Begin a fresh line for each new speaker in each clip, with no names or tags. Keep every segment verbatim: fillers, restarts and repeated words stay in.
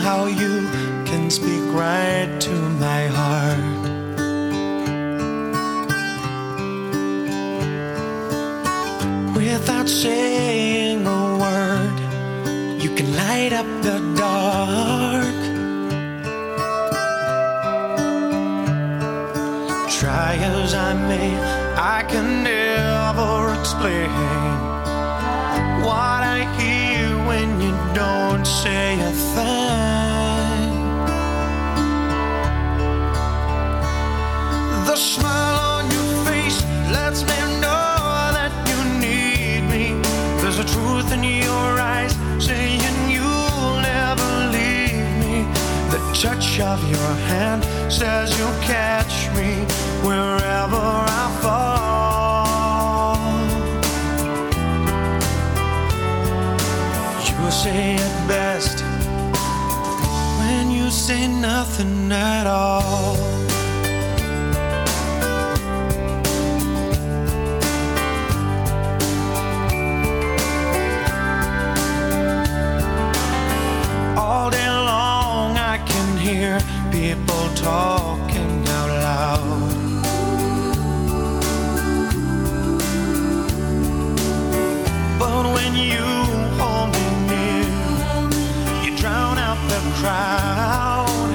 how you can speak right to my heart. Without saying a word, you can light up the dark. Try as I may, I can never explain what I hear when you don't say a thing. The smile on your face lets me know that you need me. There's a truth in your eyes saying you'll never leave me. The touch of your hand says you'll catch me wherever I fall. You say it best when you say nothing at all. All day long I can hear people talking out loud. But when you hold me near, you drown out the crowd.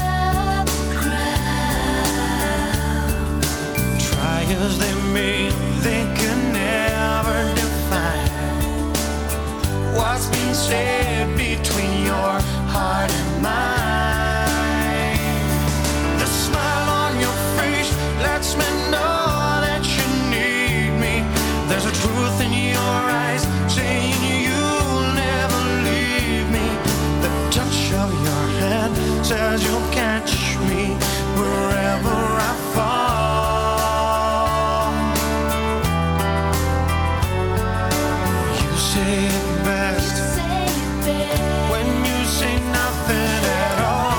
Try as they may, they can never define what's being said between your heart and mine. The smile on your face lets me know that you need me. There's a truth in your eyes saying you'll never leave me. The touch of your hand says you'll catch me wherever I fall. You say it best when you say nothing at all.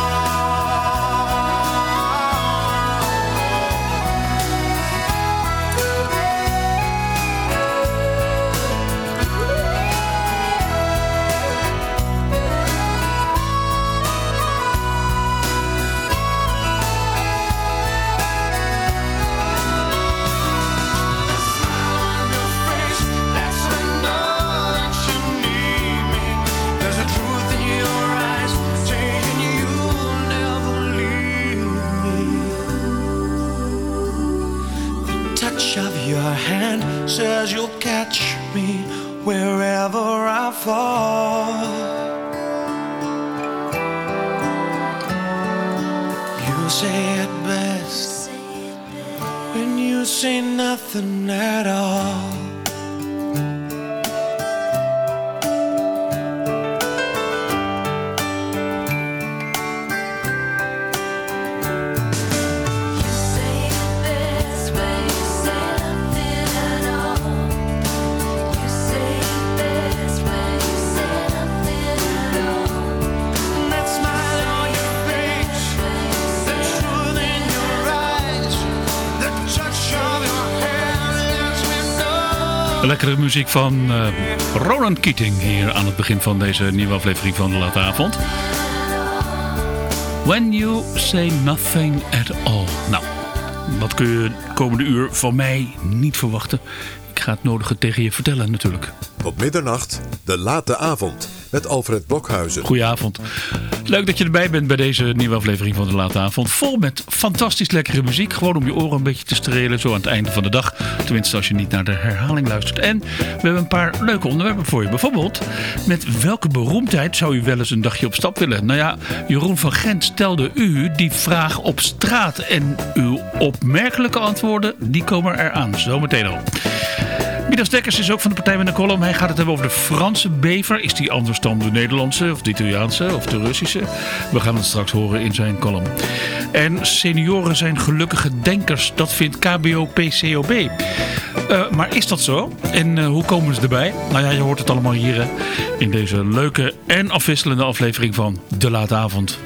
Your hand says you'll catch me wherever I fall. You say it best when you say nothing at all.
Lekkere muziek van uh, Ronan Keating hier aan het begin van deze nieuwe aflevering van De Late Avond. When you say nothing at all. Nou, dat kun je de komende uur van mij niet verwachten. Ik ga het nodige tegen je vertellen natuurlijk.
Tot middernacht, De Late Avond met Alfred Blokhuizen.
Goedenavond. Leuk dat je erbij bent bij deze nieuwe aflevering van De Late Avond. Vol met fantastisch lekkere muziek. Gewoon om je oren een beetje te strelen. Zo aan het einde van de dag. Tenminste als je niet naar de herhaling luistert. En we hebben een paar leuke onderwerpen voor je. Bijvoorbeeld, met welke beroemdheid zou u wel eens een dagje op stap willen? Nou ja, Jeroen van Gent stelde u die vraag op straat. En uw opmerkelijke antwoorden, die komen eraan. Zometeen al. Midas Dekkers is ook van de partij met een column. Hij gaat het hebben over de Franse bever. Is die anders dan de Nederlandse of de Italiaanse of de Russische? We gaan het straks horen in zijn column. En senioren zijn gelukkige denkers. Dat vindt K B O P C O B. Uh, maar is dat zo? En uh, hoe komen ze erbij? Nou ja, je hoort het allemaal hier hè, in deze leuke en afwisselende aflevering van De Late Avond.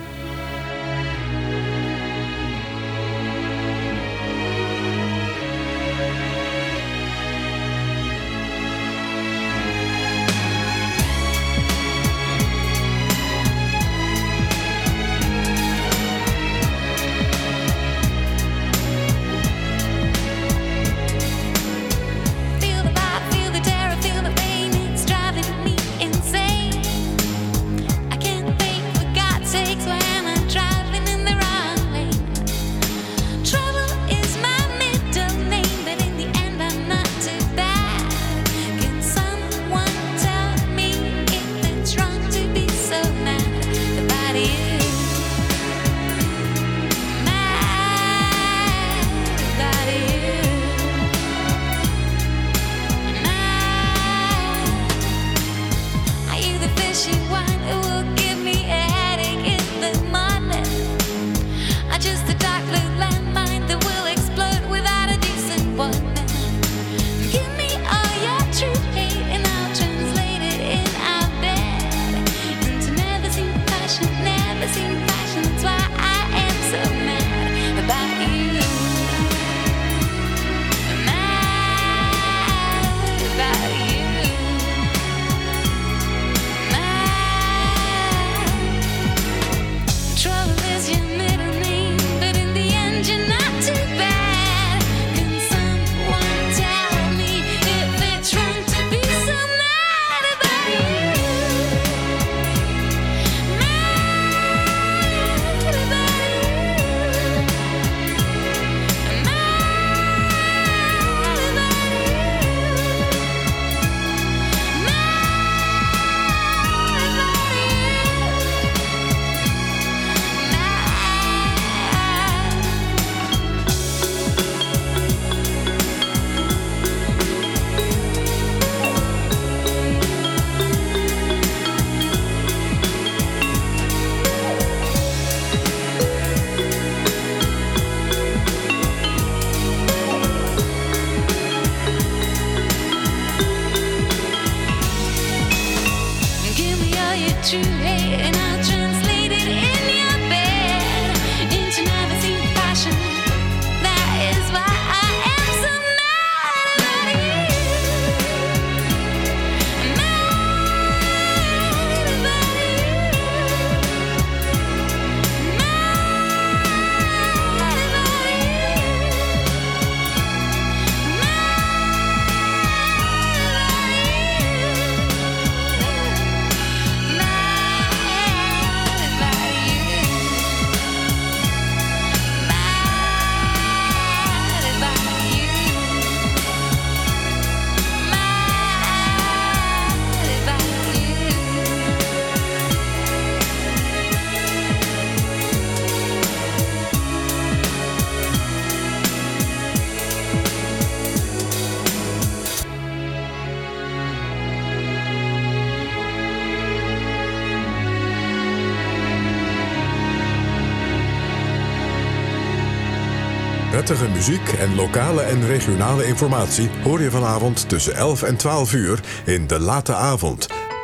Prettige muziek en lokale en regionale informatie hoor je vanavond tussen elf en twaalf uur in De Late Avond.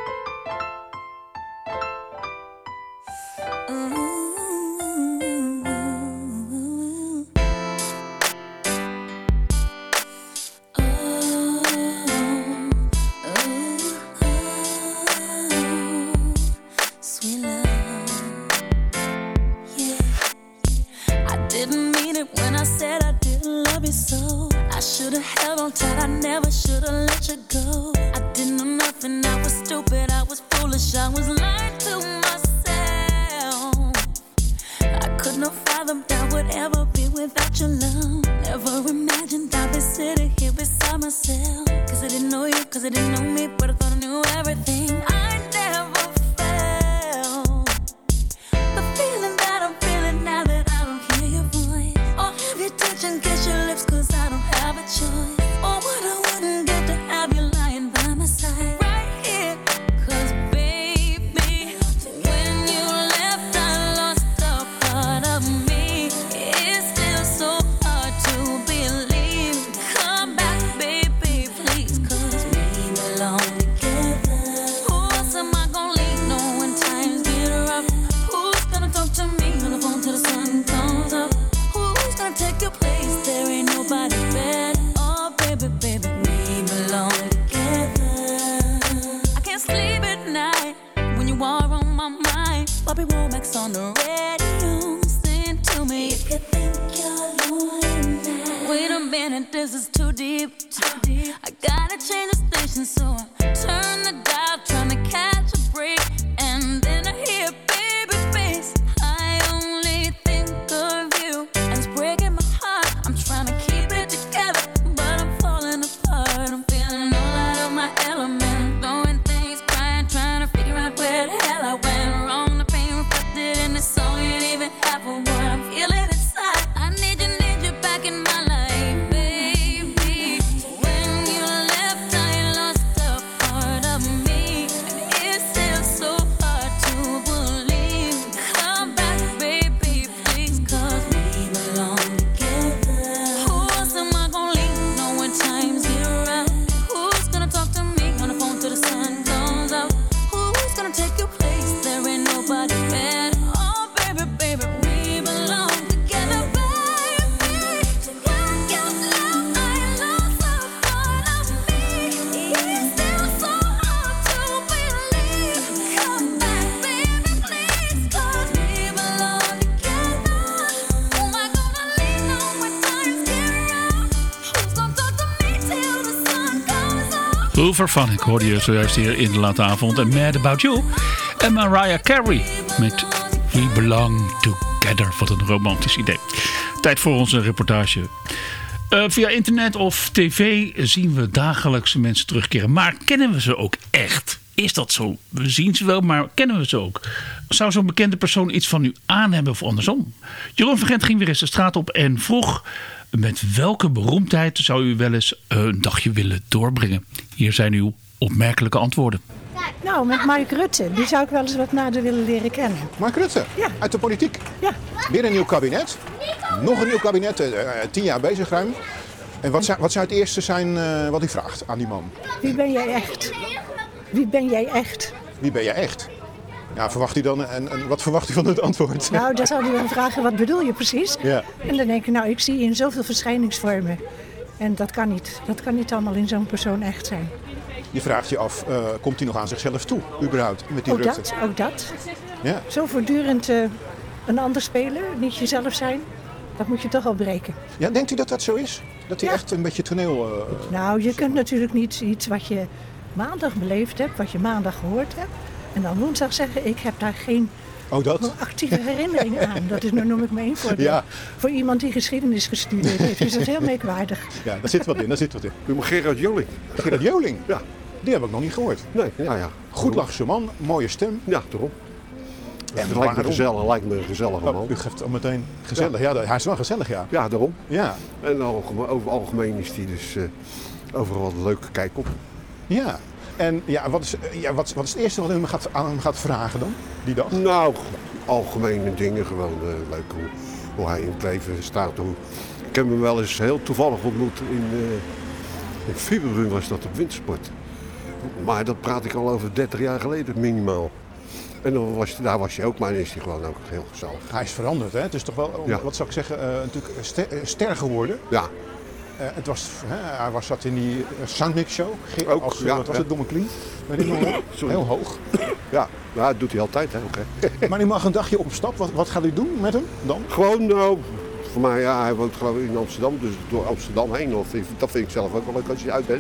Hoover van, ik hoorde je zojuist hier in De Late Avond. En Mad About You. En Mariah Carey met We Belong Together. Wat een romantisch idee. Tijd voor onze reportage. Uh, via internet of tv zien we dagelijks mensen terugkeren. Maar kennen we ze ook echt? Is dat zo? We zien ze wel, maar kennen we ze ook? Zou zo'n bekende persoon iets van u aan hebben of andersom? Jeroen van Gent ging weer eens de straat op en vroeg: met welke beroemdheid zou u wel eens een dagje willen doorbrengen? Hier zijn uw opmerkelijke antwoorden.
Nou, met Mark Rutte. Die zou ik wel eens wat nader willen leren kennen.
Mark Rutte?
Ja.
Uit de politiek?
Ja.
Weer een nieuw kabinet? Nog een nieuw kabinet, uh, tien jaar bezig ruim. En wat zou, wat zou het eerste zijn uh, wat u vraagt aan die man?
Wie ben jij echt? Wie ben jij echt?
Wie ben jij echt? Ja, verwacht u dan en, en wat verwacht u van het antwoord?
Nou, dan zou hij wel vragen, wat bedoel je precies?
Ja.
En dan denk ik, nou, ik zie in zoveel verschijningsvormen. En dat kan niet. Dat kan niet allemaal in zo'n persoon echt zijn.
Je vraagt je af, uh, komt hij nog aan zichzelf toe, überhaupt, met die
ook
Rutte?
Dat, ook dat.
Ja.
Zo voortdurend uh, een ander spelen, niet jezelf zijn, dat moet je toch al breken.
Ja, denkt u dat dat zo is? Dat hij
Ja.
echt een beetje toneel... Uh...
Nou, je kunt natuurlijk niet iets wat je maandag beleefd hebt, wat je maandag gehoord hebt, en dan woensdag zeggen, ik heb daar geen
Oh, dat?
actieve herinnering aan. Dat is, nou noem ik me één voorbeeld.
Ja.
Voor iemand die geschiedenis gestudeerd heeft, is dat heel merkwaardig.
Ja, daar zit wat in, daar zit wat in.
U moet Gerard Joling.
Gerard Joling?
Ja.
Die heb ik nog niet gehoord.
Nee, ja, ja.
Goed lachse man, mooie stem.
Ja, daarom.
En
Het lijkt me gezellig, lijkt me een gezellige man.
Oh, u geeft al meteen gezellig. Ja, hij is wel gezellig, ja.
Ja, daarom.
Ja.
En algemeen, over het algemeen is hij dus uh, overal een leuke kijk op.
Ja. En ja, wat is, ja, wat, wat is het eerste wat u hem gaat, aan hem gaat vragen dan, die dag?
Nou, algemene dingen, gewoon uh, leuk hoe, hoe hij in het leven staat, hoe Ik heb hem wel eens heel toevallig ontmoet in, uh, in Fieberbrun was dat op wintersport. Maar dat praat ik al over dertig jaar geleden minimaal. En dan was, daar was je ook, maar dan is hij gewoon ook heel gezellig.
Hij is veranderd, hè? Het is toch wel,
Ja.
wat zou ik zeggen, uh, natuurlijk ster, ster geworden.
Ja,
Uh, het was, hè, hij was, zat in die uh, Soundmix show. Ging
Ook,
als, uh,
ja,
wat was
ja.
het, Domme Clean? Weet ik nog wel.
Sorry.
Heel hoog.
ja. ja, dat doet hij altijd, hè. Okay.
Maar u mag een dagje op stap. Wat, wat gaat u doen met hem dan?
Gewoon, nou, voor mij, ja, hij woont geloof ik in Amsterdam, dus door Amsterdam heen. Dat vind, dat vind ik zelf ook wel leuk als je uit bent.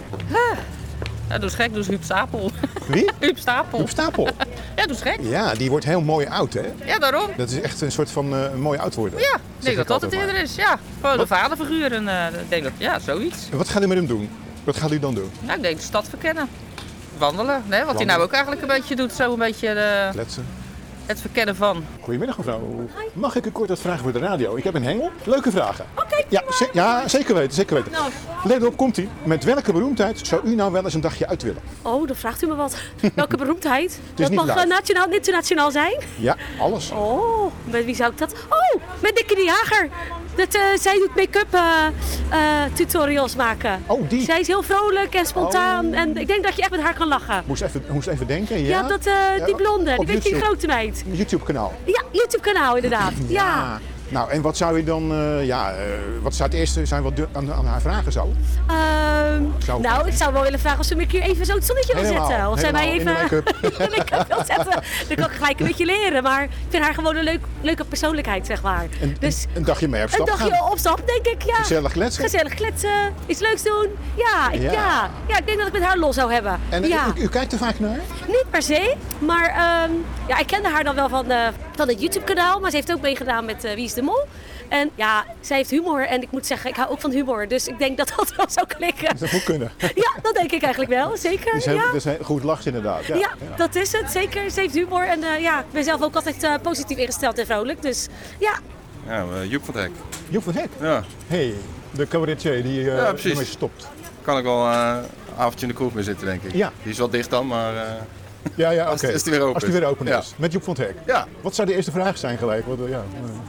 Ja, doe eens gek, doe eens Huub Stapel.
Wie?
Huub Stapel.
Op stapel.
Ja, doe eens gek.
Ja, die wordt heel mooi oud, hè?
Ja, daarom.
Dat is echt een soort van uh, een mooi oud worden.
Ja, ik
Zeg
denk dat
ik
dat het
altijd
eerder
maar.
is. Ja, gewoon
Wat?
de vaderfiguur. En uh, ik denk dat, ja, zoiets.
En wat gaat u met hem doen? Wat gaat u dan doen?
Nou, ik denk de stad verkennen. Wandelen, hè? Wat hij
Wandelen.
nou ook eigenlijk een beetje doet. Zo een beetje de,
Kletsen.
het verkennen van.
Goedemiddag mevrouw. Mag ik u kort wat vragen voor de radio? Ik heb een hengel. Leuke vragen.
Oké,
Ja, ze- ja, zeker weten, zeker weten.
Nou.
Let op, komt ie. Met welke beroemdheid zou u nou wel eens een dagje uit willen?
Oh, dan vraagt u me wat. Welke beroemdheid? Dat
niet
mag
live.
uh, nationaal, internationaal zijn?
Ja, alles.
Oh, met wie zou ik dat? Oh, met Dikkie de Jager. Dat, uh, zij doet make-up uh, uh, tutorials maken.
Oh, die.
Zij is heel vrolijk en spontaan.
Oh.
En ik denk dat je echt met haar kan lachen.
Moest even, moest even denken. Ja,
Ja, dat, uh,
Ja,
die blonde,
op
die weet je, die
YouTube.
grote meid.
YouTube kanaal.
Ja, YouTube kanaal inderdaad. Ja.
Nou, en wat zou je dan, uh, ja, uh, wat zou het eerste zijn wat du- aan, aan haar vragen zou?
Ehm,
Zou-
nou, ik zou wel willen vragen of ze me een keer even zo het zonnetje wil
Helemaal,
zetten. Of zij mij
helemaal
even
in de make-up.
in de make-up wil zetten. Dan kan ik gelijk een beetje leren. Maar ik vind haar gewoon een leuk, leuke persoonlijkheid, zeg maar.
Een,
Dus
een dagje mee op
een
stap
dagje
gaan.
op stap, denk ik. Ja.
Gezellig kletsen.
Gezellig kletsen, iets leuks doen. Ja, ik,
Ja.
ja. Ja. ik denk dat ik met haar los zou hebben.
En
ja.
u, u kijkt er vaak naar?
Niet per se, maar ehm, ja, ik kende haar dan wel van, uh, van het YouTube-kanaal. Maar ze heeft ook meegedaan met uh, Wie is de Mol. En ja, zij heeft humor en ik moet zeggen, ik hou ook van humor. Dus ik denk dat dat wel zou klikken.
Dat moet kunnen.
Ja, dat denk ik eigenlijk wel, zeker.
Dus hij,
ja.
dus hij goed lacht inderdaad. Ja,
Ja, dat is het, zeker. Ze heeft humor en uh, ja, ik ben zelf ook altijd uh, positief ingesteld en vrolijk. Dus ja,
Ja, uh, Joep van het Hek.
Joep van Hek.
Ja,
Hey, de cabaretier die uh,
Ja, precies.
ermee stopt.
kan ik wel uh, een avondje in de kroeg mee zitten, denk ik.
Ja.
Die is wel dicht dan, maar uh,
Ja, ja, oké.
Als die- als die weer open
Als die
is.
weer open
Ja.
is. Met Joep van het Hek.
ja.
Wat zou de eerste vraag zijn gelijk? Wat, uh, ja.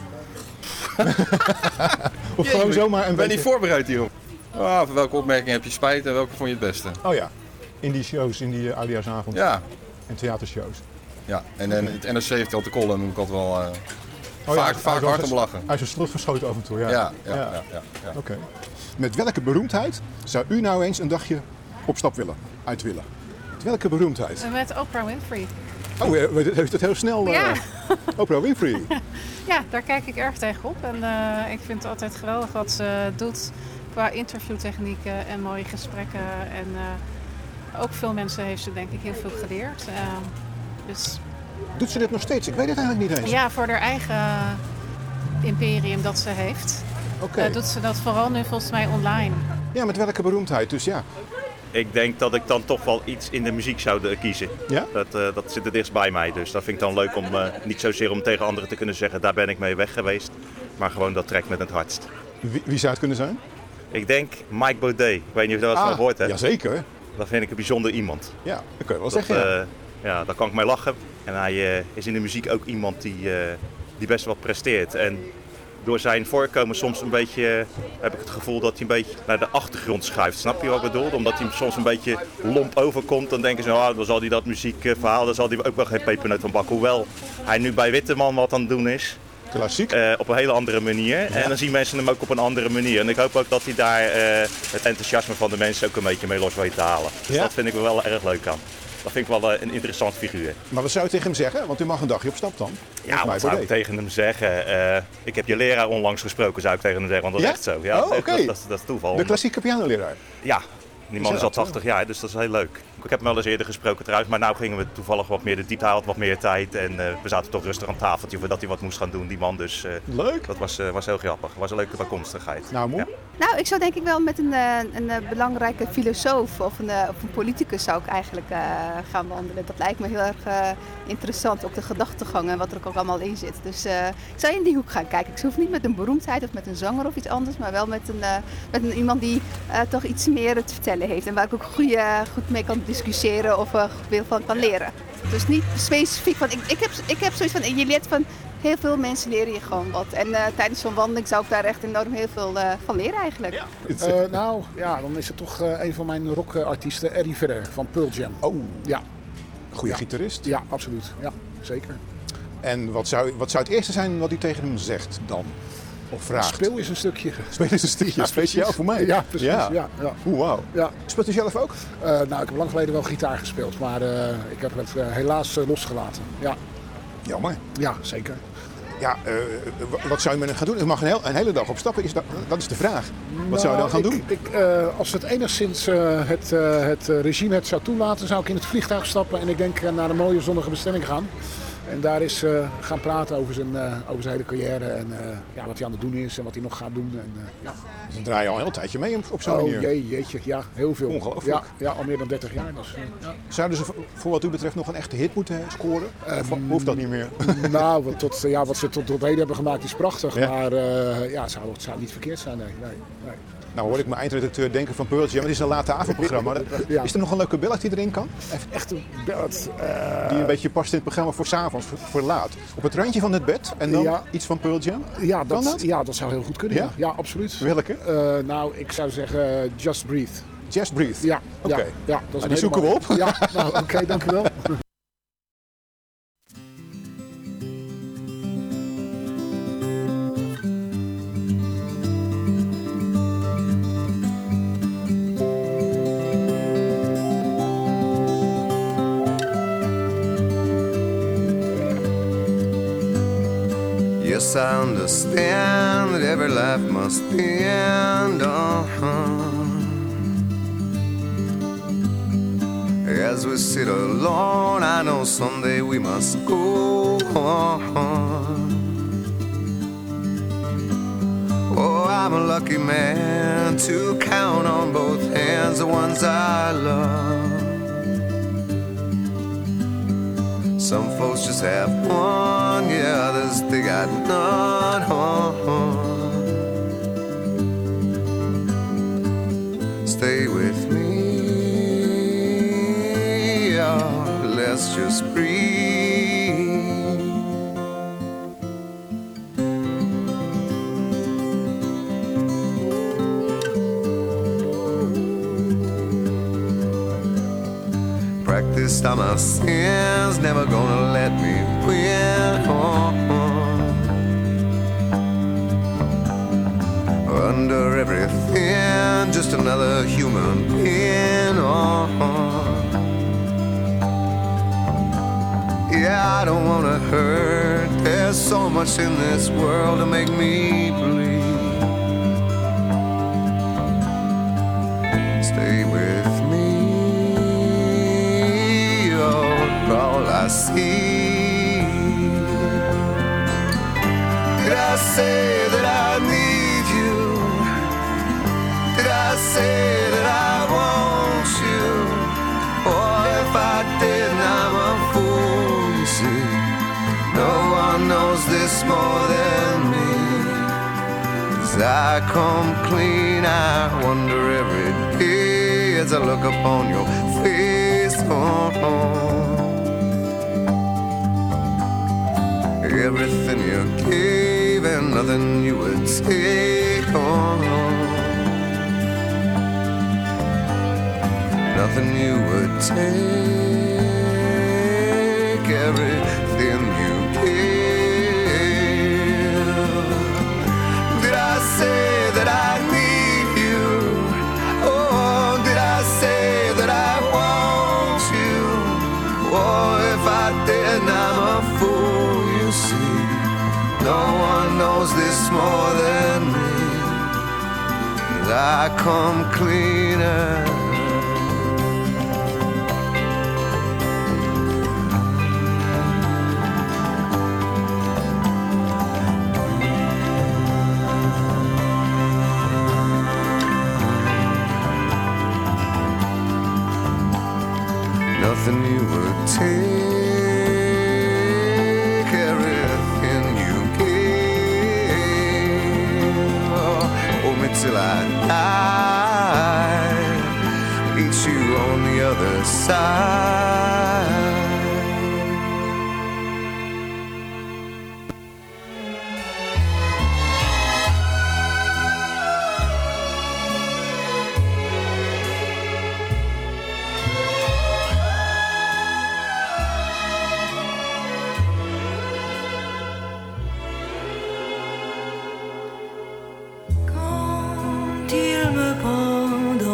of gewoon zomaar een
Ik ben
beetje...
niet voorbereid hierop. Ah, voor welke opmerking heb je spijt en welke vond je het beste?
Oh ja, in die shows, in die uh, oudejaarsavond
Ja.
en theatershows.
Ja, en, en het N R C heeft altijd de column, moet ik altijd wel uh,
Oh
vaak,
ja,
vaak
hij
hard
is-
om lachen.
Hij is een slot verschoten af en toe, ja.
Ja, ja, ja. ja, ja.
Oké. Met welke beroemdheid zou u nou eens een dagje op stap willen, uit willen? Met welke beroemdheid?
Met Oprah Winfrey.
Oh, u u heeft het heel snel. Uh,
Ja.
Oprah Winfrey.
Ja, daar kijk ik erg tegenop. En uh, ik vind het altijd geweldig wat ze doet qua interviewtechnieken en mooie gesprekken. En uh, ook veel mensen heeft ze denk ik heel veel geleerd. Uh, dus
Doet ze dit nog steeds? Ik weet het eigenlijk niet eens.
ja, voor haar eigen imperium dat ze heeft,
Oké.
uh, doet ze dat vooral nu volgens mij online.
Ja, met welke beroemdheid? Dus ja.
Ik denk dat ik dan toch wel iets in de muziek zou uh, kiezen.
Ja?
Dat, uh, dat zit er dichtst bij mij. Dus dat vind ik dan leuk om uh, niet zozeer om tegen anderen te kunnen zeggen, daar ben ik mee weg geweest. Maar gewoon dat trekt met het hardst.
Wie, wie zou het kunnen zijn?
Ik denk Mike Baudet. Ik weet niet of je daar wat van gehoord hebt.
Jazeker.
Dat vind ik een bijzonder iemand.
Ja, dat kun je wel
Dat,
zeggen. Ja.
uh, ja, daar kan ik mee lachen. En hij uh, is in de muziek ook iemand die, uh, die best wel presteert. En door zijn voorkomen soms een beetje, uh, heb ik het gevoel dat hij een beetje naar de achtergrond schuift. Snap je wat ik bedoel? Omdat hij soms een beetje lomp overkomt. Dan denken ze, nou, dan zal hij dat muziekverhaal, dan zal hij ook wel geen pepernoot van bakken. Hoewel hij nu bij Witteman wat aan het doen is.
Klassiek.
Uh, op een hele andere manier. Ja. En dan zien mensen hem ook op een andere manier. En ik hoop ook dat hij daar uh, het enthousiasme van de mensen ook een beetje mee los weet te halen. Dus
ja?
dat vind ik wel erg leuk aan. Dat vind ik wel uh, een interessant figuur.
Maar wat zou je tegen hem zeggen? Want u mag een dagje op stap dan.
Ja, wat zou ik tegen hem zeggen? Uh, ik heb je leraar onlangs gesproken, zou ik tegen hem zeggen. Want dat
ja?
is echt zo. Ja,
oh, oké. Okay.
Dat, dat, dat is toeval.
De klassieke pianoleraar?
Ja. Die man is al tachtig jaar, dus dat is heel leuk. Ik heb hem wel eens eerder gesproken trouwens, maar nu gingen we toevallig wat meer de diepte. Hij had wat meer tijd en uh, we zaten toch rustig aan tafeltje voordat hij wat moest gaan doen, die man. Dus uh,
leuk.
Dat was, uh, was heel grappig. Het was een leuke bijkomstigheid.
Nou, mooi.
Ja.
Nou, ik zou denk ik wel met een, een, een belangrijke filosoof of een, of een politicus zou ik eigenlijk uh, gaan wandelen. Dat lijkt me heel erg uh, interessant, ook de gedachtegang en wat er ook allemaal in zit. Dus uh, ik zou in die hoek gaan kijken. Ik hoef niet met een beroemdheid of met een zanger of iets anders, maar wel met, een, uh, met een, iemand die uh, toch iets meer te vertellen heeft. En waar ik ook goeie, goed mee kan discussiëren of uh, veel van kan leren. Dus niet specifiek van, ik, ik, heb, ik heb zoiets van, je leert van heel veel mensen leren je gewoon wat. En uh, tijdens zo'n wandeling zou ik daar echt enorm heel veel uh, van leren eigenlijk.
Ja. Uh, nou, ja, dan is het toch uh, een van mijn rockartiesten, Eddie Vedder van Pearl Jam.
Oh,
ja.
Goeie
ja.
gitarist.
Ja, absoluut. Ja, zeker.
En wat zou, wat zou het eerste zijn wat u tegen hem zegt dan? Of vraagt?
Speel eens een stukje.
Speel eens een stukje, ja, speciaal voor mij.
Ja, precies. Ja. Ja, ja.
Oeh, wauw.
Ja.
Speelt u zelf ook?
Uh, nou, ik heb lang geleden wel gitaar gespeeld, maar uh, ik heb het uh, helaas uh, losgelaten. Ja.
Jammer.
Ja, zeker.
Ja, uh, wat zou je met hem gaan doen? U mag een, heel, een hele dag op stappen, is dat, dat is de vraag. Wat nou, zou je dan gaan
ik,
doen?
Ik, uh, als het enigszins uh, het, uh, het regime het zou toelaten, zou ik in het vliegtuig stappen en ik denk uh, naar een mooie zonnige bestemming gaan. En daar is uh, gaan praten over zijn, uh, over zijn hele carrière en uh, ja, wat hij aan het doen is en wat hij nog gaat doen. En, uh, ja.
Dan draai je al een heel tijdje mee op zo'n
oh,
manier.
Jee, jeetje, ja, heel veel.
Ongelooflijk.
Ja, ja, al meer dan dertig jaar. Dus, uh, ja.
Zouden ze voor wat u betreft nog een echte hit moeten scoren? Of um, hoeft dat niet meer?
Nou, wat, tot, ja, wat ze tot, tot heden hebben gemaakt is prachtig.
Ja.
Maar uh, ja, het zou, het zou niet verkeerd zijn, nee. nee, nee.
Nou hoor ik mijn eindredacteur denken van Pearl Jam, het is een late avondprogramma. Ja. Is er nog een leuke ballad die erin kan?
Echt een ballad? Uh...
Die een beetje past in het programma voor 's avonds, voor, voor laat. Op het randje van het bed en dan ja. iets van Pearl Jam?
Ja, dat,
dat?
ja, dat zou heel goed kunnen. Ja, ja, ja absoluut.
Welke?
Uh, nou, ik zou zeggen uh, Just Breathe.
Just Breathe?
Ja.
Oké. Okay.
Ja, ja, dat is
nou, die zoeken we op.
Ja, nou, oké, okay, dank u wel.
Yes, I understand that every life must end. Uh-huh. As we sit alone, I know someday we must go on. Oh, I'm a lucky man to count on both hands the ones I love. Some folks just have one, yeah, others they got none. Stay with me, oh, let's just breathe. Practiced on my sins, never gonna let me win. Oh, oh. Under everything, just another human being. Oh, oh. Yeah, I don't wanna hurt. There's so much in this world to make me bleed. Stay with me, oh, all I see. Did I say that I need you? Did I say that I want you? Or if I didn't, I'm a fool, you see. No one knows this more than me. As I come clean, I wonder every day as I look upon your face. Oh, oh. Everything you gave and nothing you would take on. Nothing you would take. Everything you gave. Did I say that I need you? Oh, did I say that I want you? Oh, if I didn't, I'm a fool, you see. No one knows this more than me. As I come cleaner. Nothing you would take, everything you gave. Oh, hold me till I die.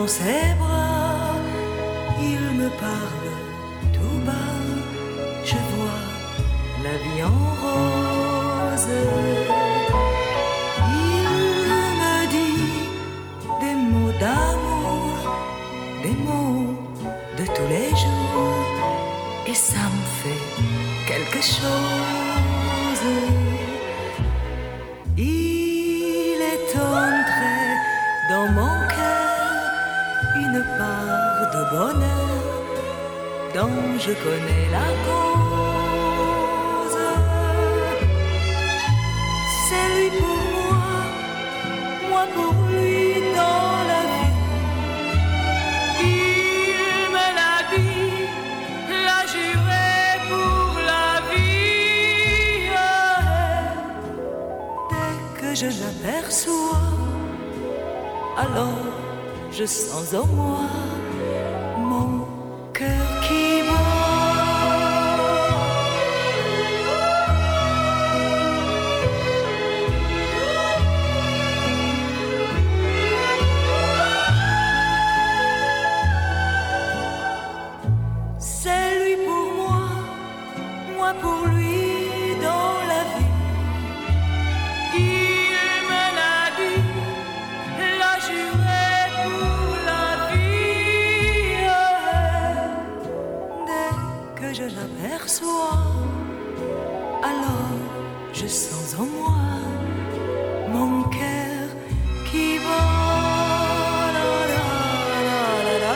dans ses bras, il me parle tout bas, je vois la vie en rose. Il me dit des mots d'amour, des mots de tous les jours, et ça me fait quelque chose. Il est entré dans mon cœur une part de bonheur dont je connais la cause. C'est lui pour moi, moi pour lui dans la vie. Il me l'a dit, l'a juré pour la vie. Dès que je l'aperçois, alors je sens en moi mon cœur qui bat. C'est lui pour moi, moi pour lui dans la vie. Il me l'a dit, l'a juré pour la vie. Dès que je l'aperçois, alors je sens en moi mon cœur qui bat. La, la, la, la, la,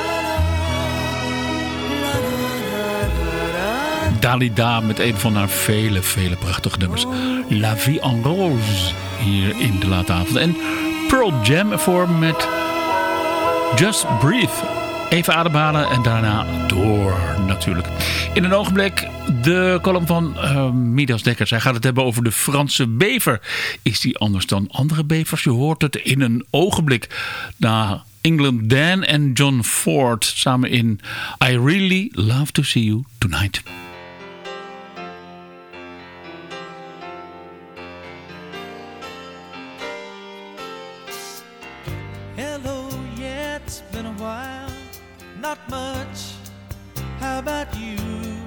la, la, la, la.
Dalida met een van haar vele, vele prachtige nummers. La Vie en Rose hier in de late avond. En Pearl Jam ervoor met Just Breathe. Even ademhalen en daarna door natuurlijk. In een ogenblik de column van uh, Midas Dekkers. Hij gaat het hebben over de Franse bever. Is die anders dan andere bevers? Je hoort het in een ogenblik. Na England Dan en John Ford samen in I Really Love to See You Tonight.
Hello, yeah, it's been a while. Not much. How about you?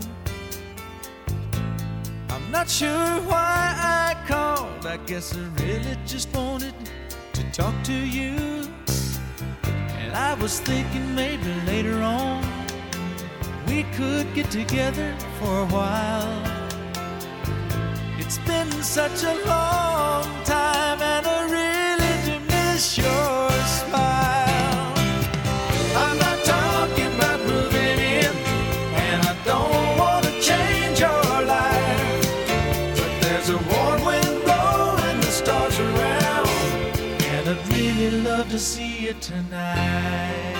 I'm not sure why I called. I guess I really just wanted to talk to you. And I was thinking maybe later on we could get together for a while. It's been such a long time and I really do miss your smile. I'm not talking about moving in, and I don't want to change your life, but there's a warm wind blowing the stars around, and I'd really love to see you tonight.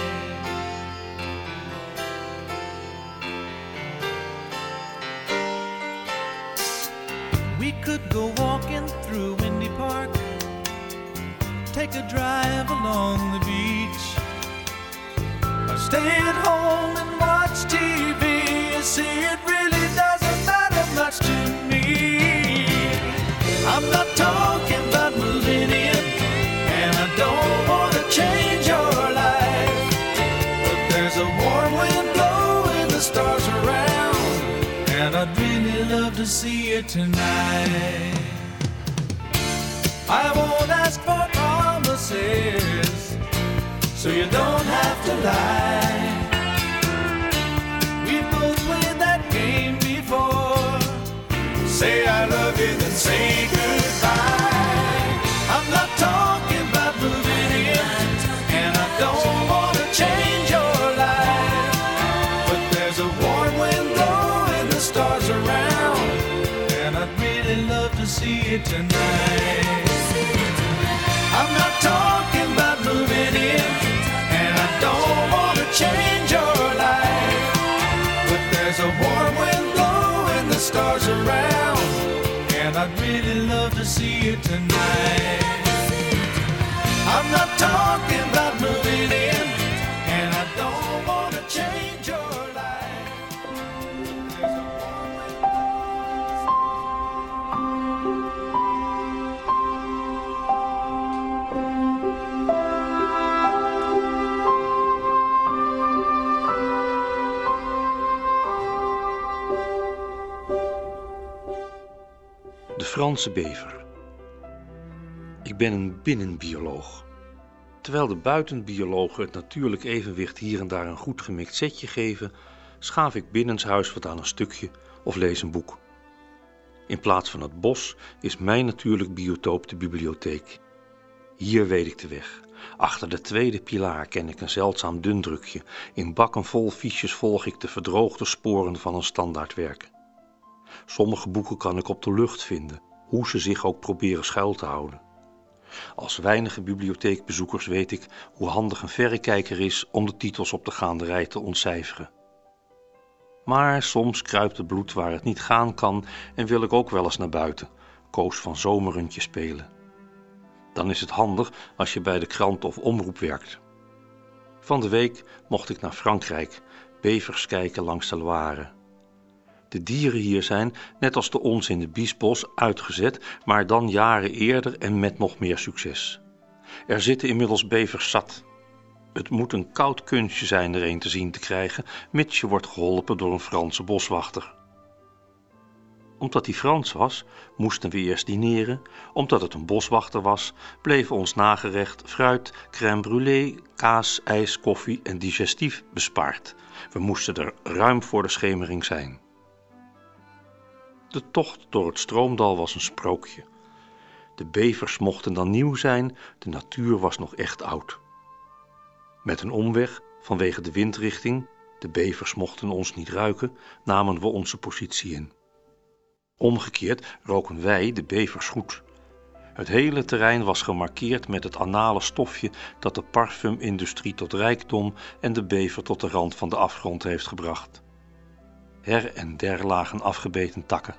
We could go walking through Windy Park, take a drive along the beach, or stay at home and watch T V. You see, it really doesn't matter much to me. I'm not talking about moving in, and I don't want to change your life, but there's a warm wind blowing the stars around, and I'd really love to see you tonight. I won't ask for promises, so you don't have to lie. We both played that game before. Say I love you, then say goodbye. I'm not talking about moving in, and I don't want to change your life, but there's a warm wind blowing the stars around, and I'd really love to see you tonight. I'm not talking about moving in, and I don't want to change your life, but there's a warm wind blowing the stars around, and I'd really love to see you tonight. I'm not talking about moving in, and I don't want to change your life. There's a warm wind blowing.
Franse bever. Ik ben een binnenbioloog. Terwijl de buitenbiologen het natuurlijk evenwicht hier en daar een goed gemikt setje geven, schaaf ik binnenshuis wat aan een stukje of lees een boek. In plaats van het bos is mijn natuurlijk biotoop de bibliotheek. Hier weet ik de weg. Achter de tweede pilaar ken ik een zeldzaam dundrukje. In bakken vol fiches volg ik de verdroogde sporen van een standaardwerk. Sommige boeken kan ik op de lucht vinden, hoe ze zich ook proberen schuil te houden. Als weinige bibliotheekbezoekers weet ik hoe handig een verrekijker is om de titels op de gaanderij te ontcijferen. Maar soms kruipt het bloed waar het niet gaan kan en wil ik ook wel eens naar buiten, koos van zomerrundje spelen. Dan is het handig als je bij de krant of omroep werkt. Van de week mocht ik naar Frankrijk, bevers kijken langs de Loire. De dieren hier zijn, net als de ons in de Biesbos, uitgezet, maar dan jaren eerder en met nog meer succes. Er zitten inmiddels bevers zat. Het moet een koud kunstje zijn er een te zien te krijgen, mits je wordt geholpen door een Franse boswachter. Omdat hij Frans was, moesten we eerst dineren. Omdat het een boswachter was, bleven ons nagerecht fruit, crème brûlée, kaas, ijs, koffie en digestief bespaard. We moesten er ruim voor de schemering zijn. De tocht door het stroomdal was een sprookje. De bevers mochten dan nieuw zijn, de natuur was nog echt oud. Met een omweg, vanwege de windrichting, de bevers mochten ons niet ruiken, namen we onze positie in. Omgekeerd roken wij de bevers goed. Het hele terrein was gemarkeerd met het anale stofje dat de parfumindustrie tot rijkdom en de bever tot de rand van de afgrond heeft gebracht. Her en der lagen afgebeten takken.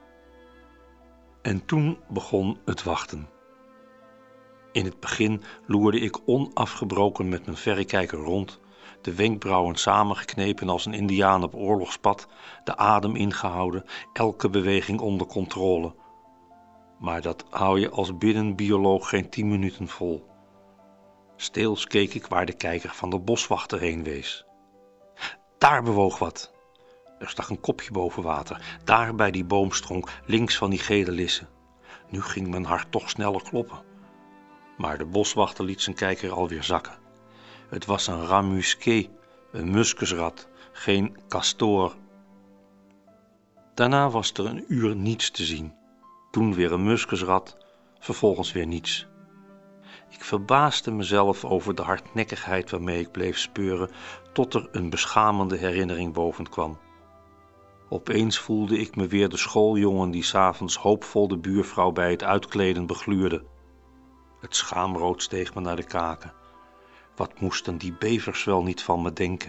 En toen begon het wachten. In het begin loerde ik onafgebroken met mijn verrekijker rond, de wenkbrauwen samengeknepen als een indiaan op oorlogspad, de adem ingehouden, elke beweging onder controle. Maar dat hou je als binnenbioloog geen tien minuten vol. Steels keek ik waar de kijker van de boswachter heen wees. Daar bewoog wat. Er stak een kopje boven water, daar bij die boomstronk, links van die gele lissen. Nu ging mijn hart toch sneller kloppen. Maar de boswachter liet zijn kijker alweer zakken. Het was een rat musqué, een muskusrat, geen castor. Daarna was er een uur niets te zien. Toen weer een muskusrat, vervolgens weer niets. Ik verbaasde mezelf over de hardnekkigheid waarmee ik bleef speuren, tot er een beschamende herinnering boven kwam. Opeens voelde ik me weer de schooljongen die 's avonds hoopvol de buurvrouw bij het uitkleden begluurde. Het schaamrood steeg me naar de kaken. Wat moesten die bevers wel niet van me denken?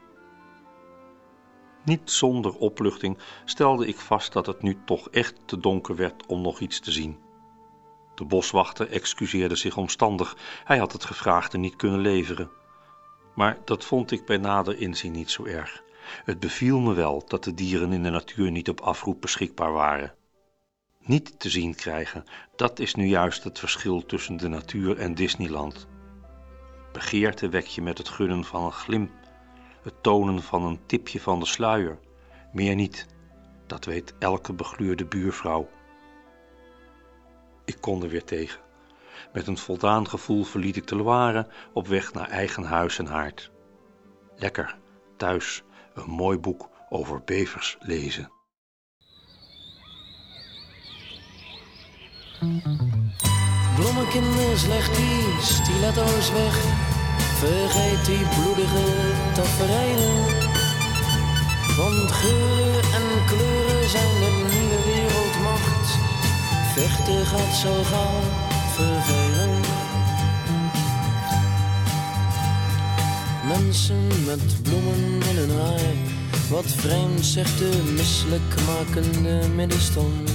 Niet zonder opluchting stelde ik vast dat het nu toch echt te donker werd om nog iets te zien. De boswachter excuseerde zich omstandig. Hij had het gevraagde niet kunnen leveren. Maar dat vond ik bij nader inzien niet zo erg. Het beviel me wel dat de dieren in de natuur niet op afroep beschikbaar waren. Niet te zien krijgen, dat is nu juist het verschil tussen de natuur en Disneyland. Begeerte wek je met het gunnen van een glimp, het tonen van een tipje van de sluier. Meer niet, dat weet elke begluurde buurvrouw. Ik kon er weer tegen. Met een voldaan gevoel verliet ik de Loire op weg naar eigen huis en haard. Lekker, thuis, een mooi boek over bevers lezen.
Bloemenkinders, leg die stiletto's weg. Vergeet die bloedige tafereelen. Want geuren en kleuren zijn de nieuwe wereldmacht. Vechten gaat zo gauw vervelen. Mensen met bloemen in hun haar. Wat vreemd zegt de misselijkmakende middenstand.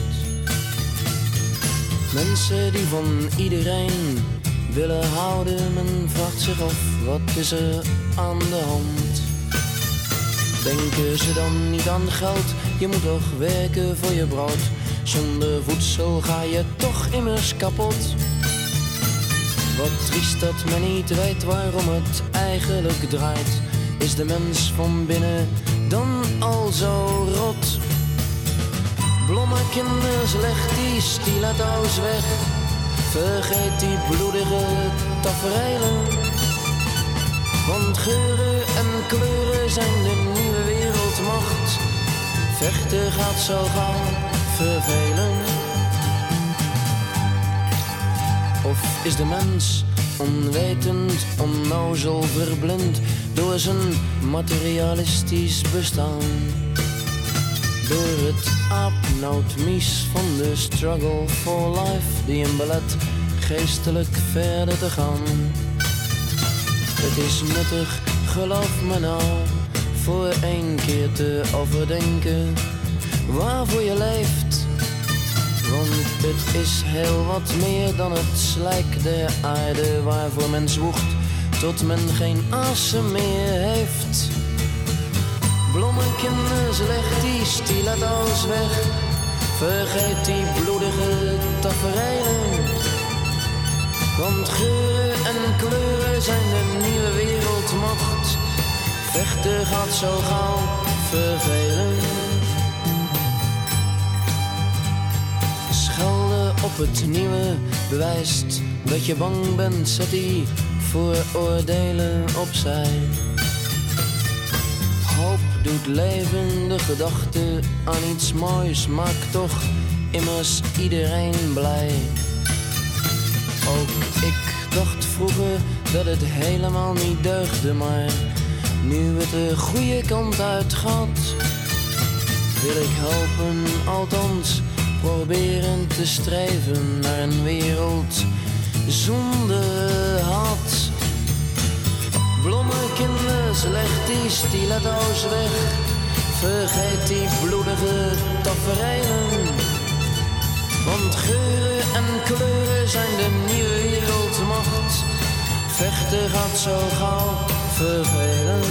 Mensen die van iedereen willen houden, men vraagt zich af, wat is er aan de hand? Denken ze dan niet aan geld? Je moet toch werken voor je brood. Zonder voedsel ga je toch immers kapot. Wat triest dat men niet weet waarom het eigenlijk draait. Is de mens van binnen dan al zo rot? Blomme kinders, leg die stiletto's weg. Vergeet die bloedige tafereelen. Want geuren en kleuren zijn de nieuwe wereldmacht. Vechten gaat zo gauw vervelen. Of is de mens onwetend, onnozel, verblind door zijn materialistisch bestaan? Door het aapnootmies van de struggle for life die hem belet geestelijk verder te gaan. Het is nuttig, geloof me nou, voor één keer te overdenken waarvoor je leeft. Want het is heel wat meer dan het slijk der aarde waarvoor men zwoegt tot men geen asem meer heeft. Blommekinders, leg die stiletto's weg. Vergeet die bloedige tafereelen. Want geuren en kleuren zijn de nieuwe wereldmacht. Vechten gaat zo gauw vervelen. Schelden op het nieuwe bewijst dat je bang bent. Zet die vooroordelen opzij. Hoop doet leven, de gedachte aan iets moois maakt toch immers iedereen blij. Ook ik dacht vroeger dat het helemaal niet deugde, maar nu het de goede kant uit gaat, wil ik helpen, althans proberen te streven naar een wereld zonder haat. Blommekinders, leg die stiletto's weg. Vergeet die bloedige tafereelen. Want geuren en kleuren zijn de nieuwe wereldmacht. Vechten gaat zo gauw vervelen.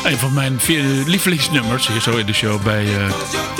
Een van mijn vier lievelingsnummers hier zo in de show bij uh,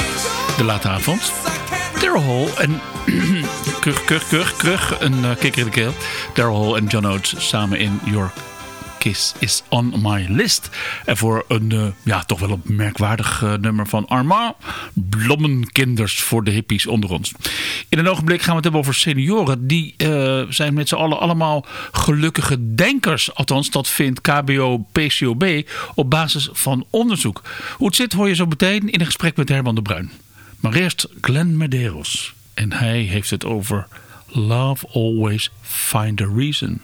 de late avond. Daryl Hall en krug, krug, krug, krug, een uh, kikker in de keel. Daryl Hall en John Oates samen in Your Kiss is on my list. En voor een uh, ja, toch wel een merkwaardig uh, nummer van Armand Blommenkinders voor de hippies onder ons. In een ogenblik gaan we het hebben over senioren. Die uh, zijn met z'n allen allemaal gelukkige denkers. Althans, dat vindt K B O P C O B op basis van onderzoek. Hoe het zit hoor je zo meteen in een gesprek met Herman de Bruin. Maar eerst Glenn Medeiros. En hij heeft het over Love Always Find a Reason.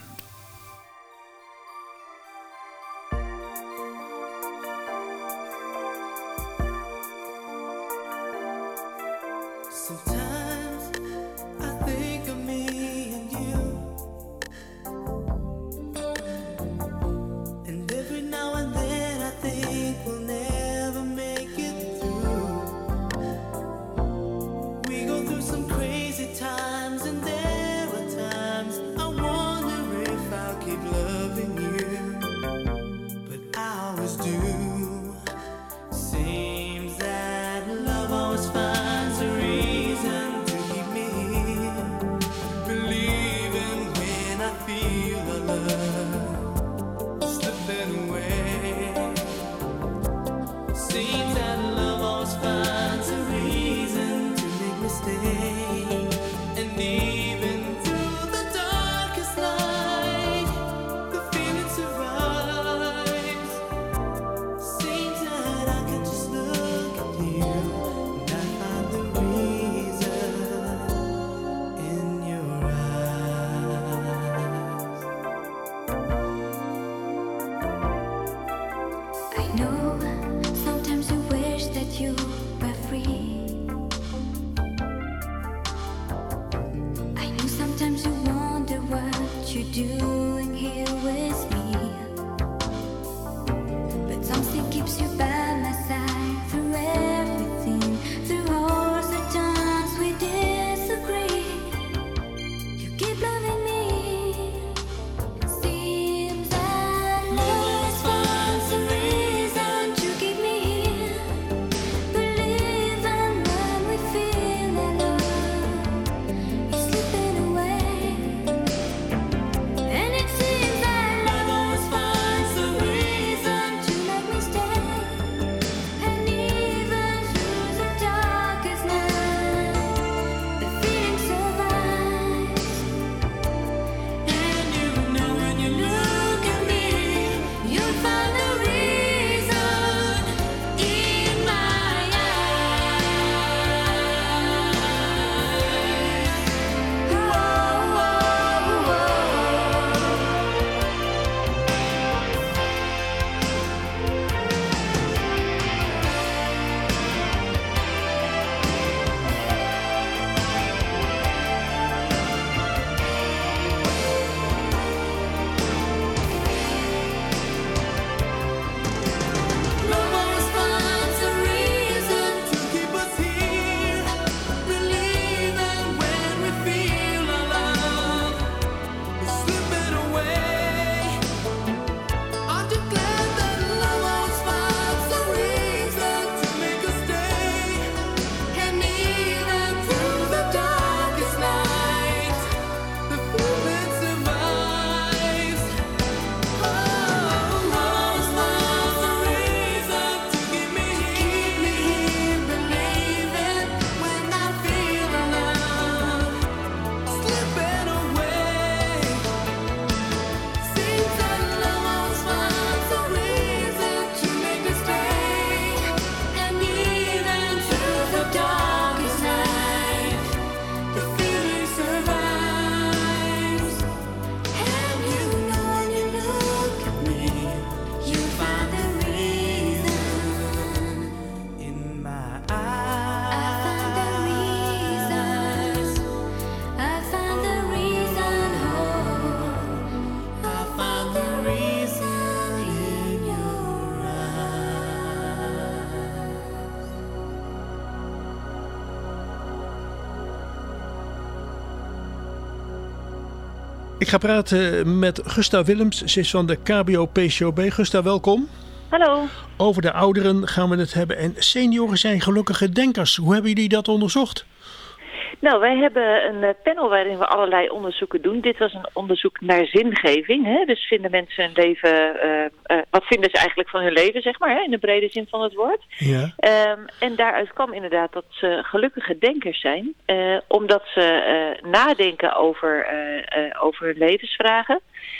Ik ga praten met Gusta Willems. Ze is van de K B O P C O B. Gusta, welkom. Hallo.
Over de ouderen gaan we het hebben. En senioren zijn gelukkige denkers. Hoe hebben jullie dat onderzocht?
Nou, wij hebben een panel waarin we allerlei onderzoeken doen. Dit was een onderzoek naar zingeving. Hè? Dus vinden mensen hun leven... Uh, uh, wat vinden ze eigenlijk van hun leven, zeg maar, hè? In de brede zin van het woord.
Ja.
Um, en daaruit kwam inderdaad dat ze gelukkige denkers zijn. Uh, omdat ze uh, nadenken over, uh, uh, over hun levensvragen.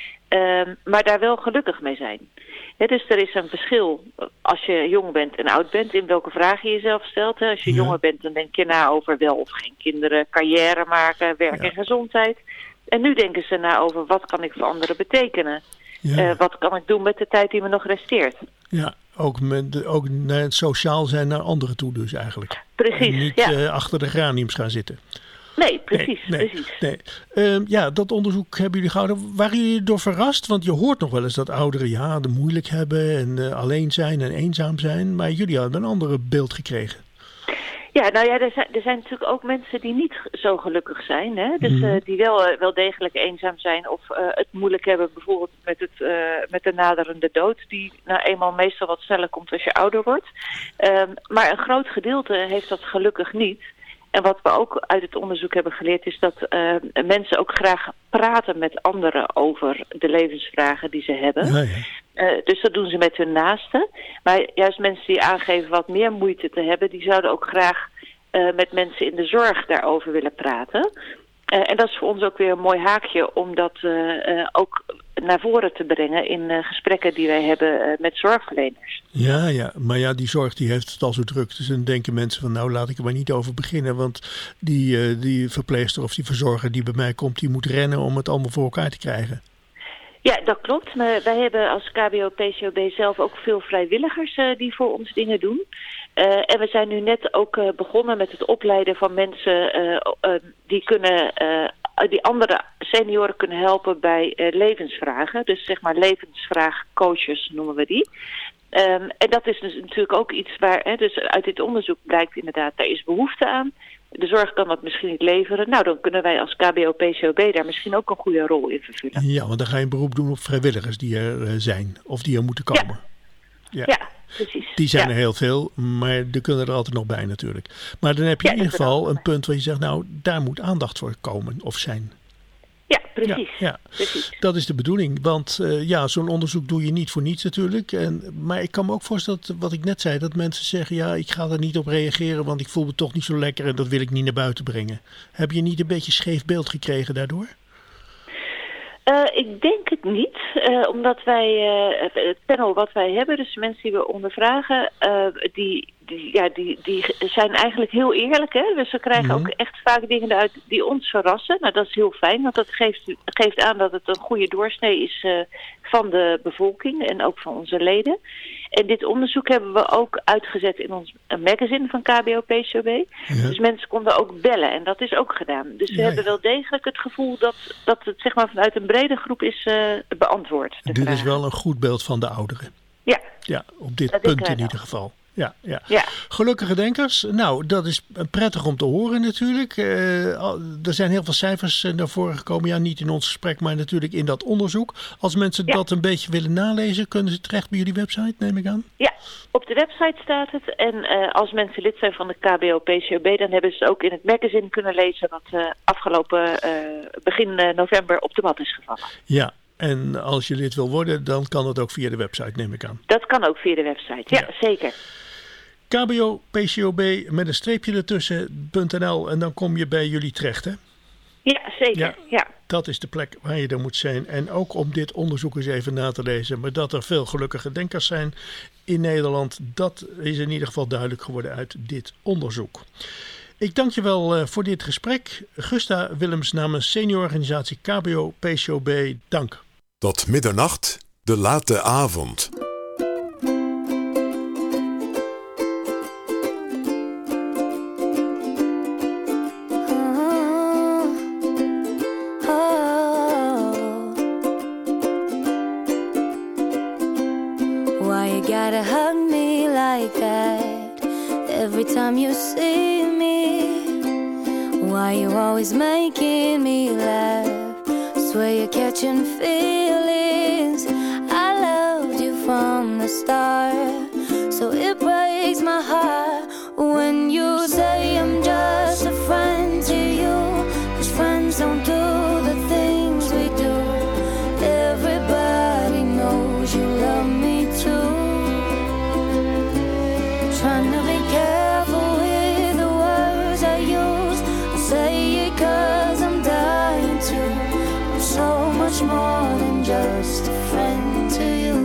Um, maar daar wel gelukkig mee zijn. He, dus er is een verschil als je jong bent en oud bent in welke vragen je jezelf stelt. He, als je ja. jonger bent, dan denk je na over wel of geen kinderen, carrière maken, werk ja. en gezondheid. En nu denken ze na over wat kan ik voor anderen betekenen. Ja. Uh, wat kan ik doen met de tijd die me nog resteert.
Ja, ook, met de, ook naar het sociaal zijn naar anderen toe dus eigenlijk.
Precies,
en niet
ja.
uh, achter de graniums gaan zitten.
Nee, precies.
Nee, nee,
precies.
Nee. Uh, ja, dat onderzoek hebben jullie gehouden. Waren jullie door verrast? Want je hoort nog wel eens dat ouderen ja, het moeilijk hebben en uh, alleen zijn en eenzaam zijn. Maar jullie hadden een ander beeld gekregen.
Ja, nou ja, er zijn, er zijn natuurlijk ook mensen die niet zo gelukkig zijn. Hè? Dus mm-hmm. uh, die wel, uh, wel degelijk eenzaam zijn of uh, het moeilijk hebben bijvoorbeeld met, het, uh, met de naderende dood. Die nou eenmaal meestal wat sneller komt als je ouder wordt. Um, maar een groot gedeelte heeft dat gelukkig niet. En wat we ook uit het onderzoek hebben geleerd is dat uh, mensen ook graag praten met anderen over de levensvragen die ze hebben. Ja, ja. Uh, dus dat doen ze met hun naasten. Maar juist mensen die aangeven wat meer moeite te hebben, die zouden ook graag uh, met mensen in de zorg daarover willen praten. Uh, en dat is voor ons ook weer een mooi haakje om dat uh, uh, ook naar voren te brengen in uh, gesprekken die wij hebben uh, met zorgverleners.
Ja, ja, maar ja, die zorg die heeft het al zo druk. Dus dan denken mensen van nou laat ik er maar niet over beginnen. Want die, uh, die verpleegster of die verzorger die bij mij komt, die moet rennen om het allemaal voor elkaar te krijgen.
Ja, dat klopt. Maar wij hebben als K B O P C O B zelf ook veel vrijwilligers uh, die voor ons dingen doen. Uh, en we zijn nu net ook uh, begonnen met het opleiden van mensen uh, uh, die kunnen... Uh, die andere senioren kunnen helpen bij uh, levensvragen. Dus zeg maar levensvraagcoaches noemen we die. Um, en dat is dus natuurlijk ook iets waar, hè, dus uit dit onderzoek blijkt inderdaad, daar is behoefte aan. De zorg kan dat misschien niet leveren. Nou, dan kunnen wij als K B O P C O B daar misschien ook een goede rol in vervullen.
Ja, want dan ga je een beroep doen op vrijwilligers die er uh, zijn of die er moeten komen.
Ja, ja. ja. Precies.
Die zijn
ja.
er heel veel, maar er kunnen er altijd nog bij natuurlijk. Maar dan heb je ja, in ieder geval een punt waar je zegt, nou, daar moet aandacht voor komen of zijn.
Ja, precies.
Ja, ja.
precies.
Dat is de bedoeling, want uh, ja, zo'n onderzoek doe je niet voor niets natuurlijk. En, maar ik kan me ook voorstellen, dat, wat ik net zei, dat mensen zeggen, ja, ik ga er niet op reageren, want ik voel me toch niet zo lekker en dat wil ik niet naar buiten brengen. Heb je niet een beetje scheef beeld gekregen daardoor?
Uh, ik denk het niet, uh, omdat wij, uh, het panel wat wij hebben, dus de mensen die we ondervragen, uh, die, die, ja, die, die zijn eigenlijk heel eerlijk. Hè? Dus we krijgen mm-hmm. ook echt vaak dingen uit die ons verrassen. Nou, dat is heel fijn, want dat geeft, geeft aan dat het een goede doorsnee is uh, van de bevolking en ook van onze leden. En dit onderzoek hebben we ook uitgezet in ons magazine van K B O P C O B. Ja. Dus mensen konden ook bellen en dat is ook gedaan. Dus we ja, hebben ja. wel degelijk het gevoel dat, dat het zeg maar vanuit een brede groep is uh, beantwoord.
Dit vragen. Is wel een goed beeld van de ouderen.
Ja.
Ja, op dit dat punt in ieder geval. Ja, ja.
ja.
Gelukkige denkers. Nou, dat is prettig om te horen natuurlijk. Uh, er zijn heel veel cijfers naar voren gekomen. Ja, niet in ons gesprek, maar natuurlijk in dat onderzoek. Als mensen ja. dat een beetje willen nalezen, kunnen ze terecht bij jullie website, neem ik aan?
Ja, op de website staat het. En uh, als mensen lid zijn van de K B O P C O B, dan hebben ze het ook in het magazine kunnen lezen wat uh, afgelopen uh, begin uh, november op de mat is gevallen.
Ja. En als je lid wil worden, dan kan dat ook via de website, neem ik aan.
Dat kan ook via de website, ja, ja. zeker.
K B O P C O B met een streepje ertussen, .nl en dan kom je bij jullie terecht, hè?
Ja, zeker. Ja, ja.
Dat is de plek waar je er moet zijn. En ook om dit onderzoek eens even na te lezen. Maar dat er veel gelukkige denkers zijn in Nederland, dat is in ieder geval duidelijk geworden uit dit onderzoek. Ik dank je wel uh, voor dit gesprek. Gusta Willems namens seniororganisatie K B O P C O B, dank.
Tot middernacht, de late avond.
Why you gotta hug me like that every time you see me? Why you always making me laugh? Swear you're catching feelings. I loved you from the star. So it breaks my heart when you say I'm just a friend to you. 'Cause friends don't do the things we do. Everybody knows you love me too. Trying to be careful with the words I use. I say it 'cause I'm dying to. I'm so much more than just a friend to you.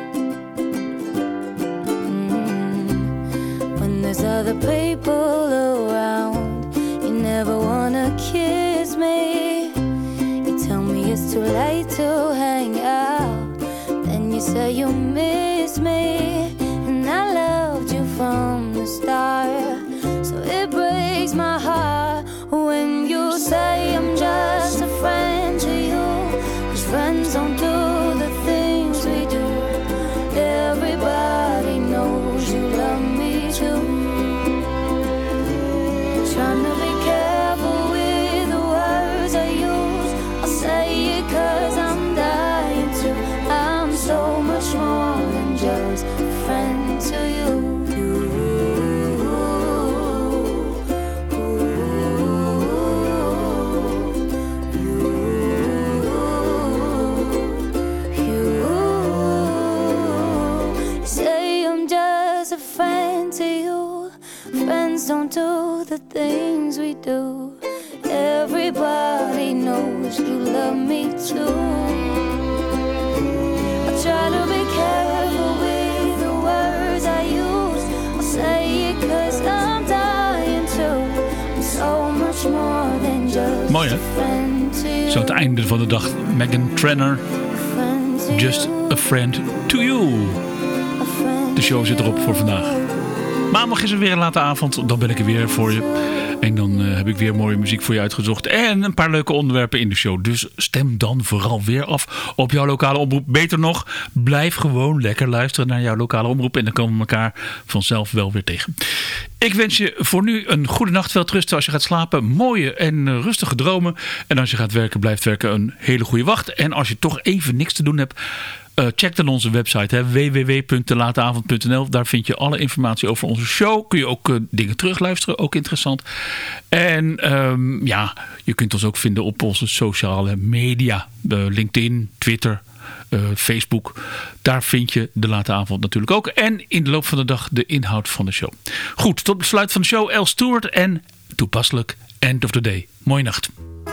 There's other people around. You never wanna kiss me. You tell me it's too late to hang out. Then you say you miss me. And I loved you from the start. So it breaks my heart when you say I'm just a friend to you. 'Cause friends don't do the things we do. Everybody knows you love me too. Trying to be careful with the words I use. I'll say it 'cause I'm dying to. I'm so much more than just a friend to you. Don't do the things we do. Everybody knows you love me too. I try to be careful with the words I use. I'll say it 'cause I'm dying to. I'm so much more than just
Mooi, hè?
a friend to you.
Zo aan het einde van de dag. Meghan Trainor. Just a friend to you. De show zit erop voor vandaag. Maandag is er weer een late avond. Dan ben ik er weer voor je. En dan uh, heb ik weer mooie muziek voor je uitgezocht. En een paar leuke onderwerpen in de show. Dus stem dan vooral weer af op jouw lokale omroep. Beter nog, blijf gewoon lekker luisteren naar jouw lokale omroep. En dan komen we elkaar vanzelf wel weer tegen. Ik wens je voor nu een goede nacht. Wel rusten als je gaat slapen. Mooie en rustige dromen. En als je gaat werken, blijft werken, een hele goede wacht. En als je toch even niks te doen hebt... Uh, check dan onze website hè, w w w punt de late avond punt n l. Daar vind je alle informatie over onze show. Kun je ook uh, dingen terugluisteren. Ook interessant. En um, ja, je kunt ons ook vinden op onze sociale media. Uh, LinkedIn, Twitter, uh, Facebook. Daar vind je de late avond natuurlijk ook. En in de loop van de dag de inhoud van de show. Goed, tot besluit van de show. Al Stewart en toepasselijk End of the Day. Mooie nacht.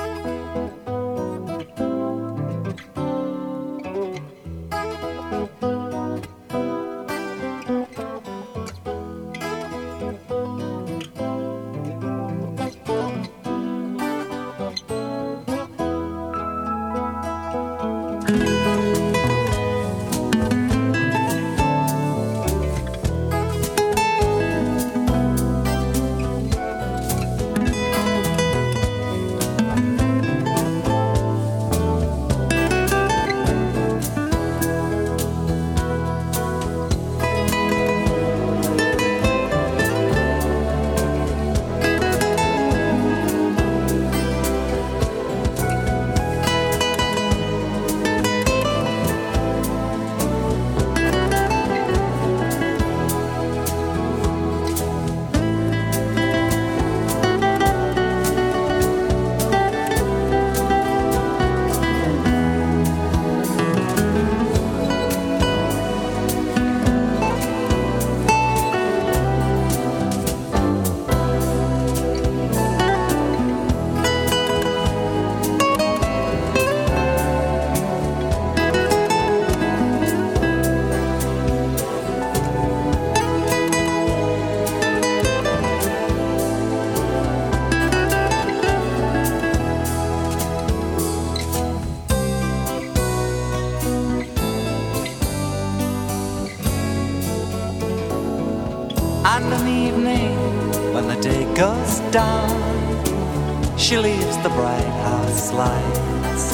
And an evening when the day goes down, she leaves the bright house lights,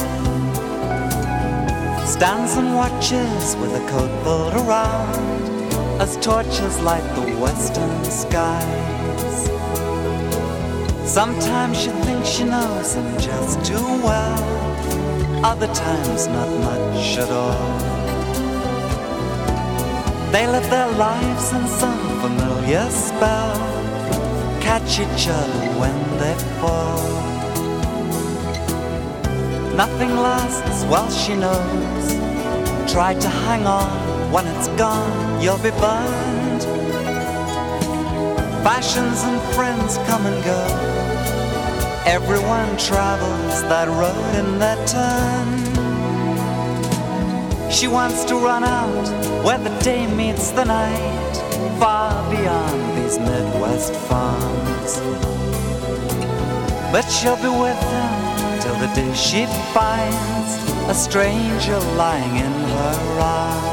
stands and watches with a coat pulled around as torches light the western skies. Sometimes she thinks she knows him just too well, other times not much at all.
They live their lives in some familiar spell, catch each other when they fall. Nothing lasts, well she knows. Try to hang on, when it's gone you'll be burned. Fashions and friends come and go, everyone travels that road in their turn. She wants to run out where the day meets the night, far beyond these Midwest farms. But she'll be with them till the day she finds a stranger lying in her arms.